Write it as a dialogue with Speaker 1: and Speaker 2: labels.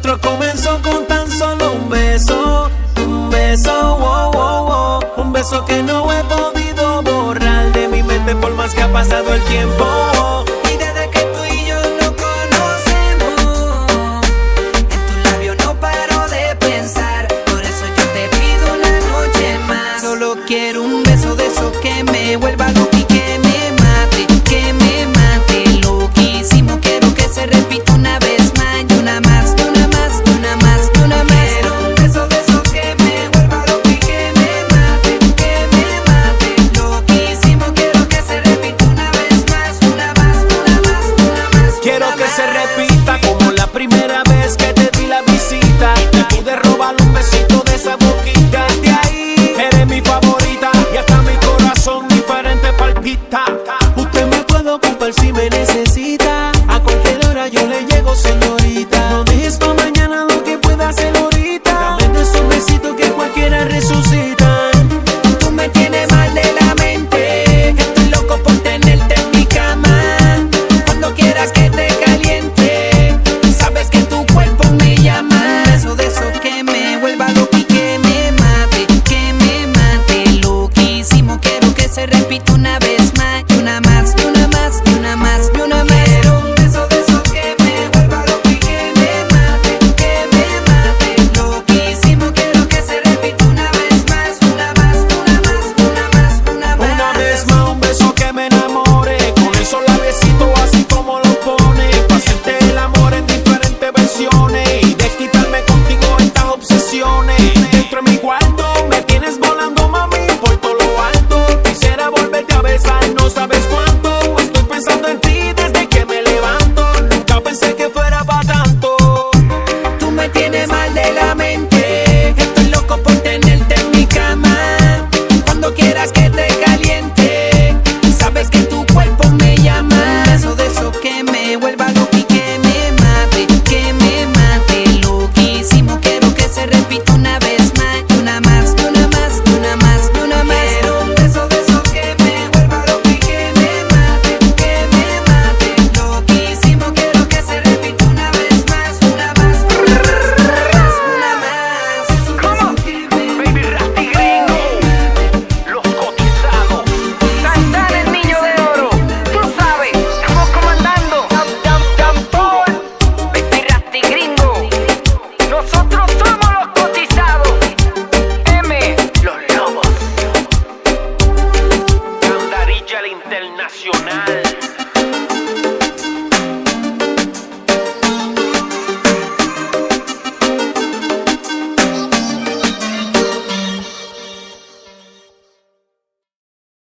Speaker 1: nuestro comenzó con tan solo un beso, wow, wow, wow. Un beso que no he podido borrar de mi mente por más que ha pasado el tiempo.
Speaker 2: Y desde que tú y yo nos conocemos, en tus labios no paro de pensar. Por eso yo te pido una noche más. Solo quiero un beso de esos que me vuelva loco y que me mate, que me mate. Loquísimo, quiero que se repita una vez más, y una más, y una más, y una más, y una más. Quiero un beso de esos que me vuelva loco y que me mate, que me mate. Loquísimo, quiero que se repita una vez más, una más, una más, una más.
Speaker 1: Quiero que se repita como la primera vez que te di la visita. Te pude robar un besito de esa boquita. De ahí eres mi favorita y hasta mi corazón diferente palpita. Usted me puede ocupar si me necesita. A cualquier hora yo le llego, señorita. No dejes pa' mañana lo que pueda hacer ahorita. Dame de esos besitos que cualquiera resucita.
Speaker 2: Tú me tienes mal de la mente. Estoy loco por tenerte en mi cama. Cuando quieras que te caliente, sabes que tu cuerpo me llama. Eso de eso que me vuelva loco y que me mate, que me mate. Loquísimo, quiero que se repita una vez más, y una más, y una más, y una más, y una más. Quiero un beso de esos que me vuelva loco y que me mate, que me mate. Loquísimo, quiero que se repita una vez más, una más, una más, una más, una más.
Speaker 1: Una vez más, un beso que me enamore. Con esos labiecitos así como lo pone. Pa' hacerte el amor en diferentes versiones y desquitarme contigo estas obsesiones. Dentro de mi cuarto me tienes volando, mami, por todo lo alto. Quisiera volverte a besar, no sabes cuánto. Estoy pensando en ti desde que me levanto. Nunca pensé que fuera pa' tanto.
Speaker 2: Tú me tienes mal de la mente. Estoy loco por tenerte en mi cama. Cuando quieras que te caliente, sabes que tu cuerpo me llama. Eso de eso que me vuelva loco y que me mate, que me mate. Loquísimo, quiero que se repita una vez más, y una más, y una más, y una más, y una más. Quiero un beso de esos que me vuelva loco y que me mate, que me mate. Loquísimo, quiero que se repita una vez más, una más, una más, una más, una más.
Speaker 3: Baby Rasty Gringo, los cotizados. Santana, el niño de oro. Tú sabes, estamos comandando. Paul, Baby Rasty Gringo. Nosotros somos los cotizados. M, los lobos. Candarilla, el internacional.